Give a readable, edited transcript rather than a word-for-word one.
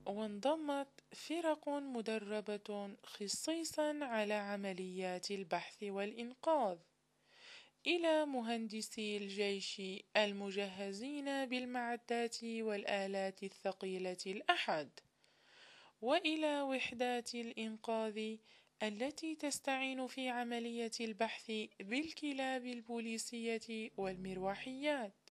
وانضمت فرق مدربة خصيصا على عمليات البحث والإنقاذ إلى مهندسي الجيش المجهزين بالمعدات والآلات الثقيلة الأحد، وإلى وحدات الإنقاذ التي تستعين في عملية البحث بالكلاب البوليسية والمروحيات.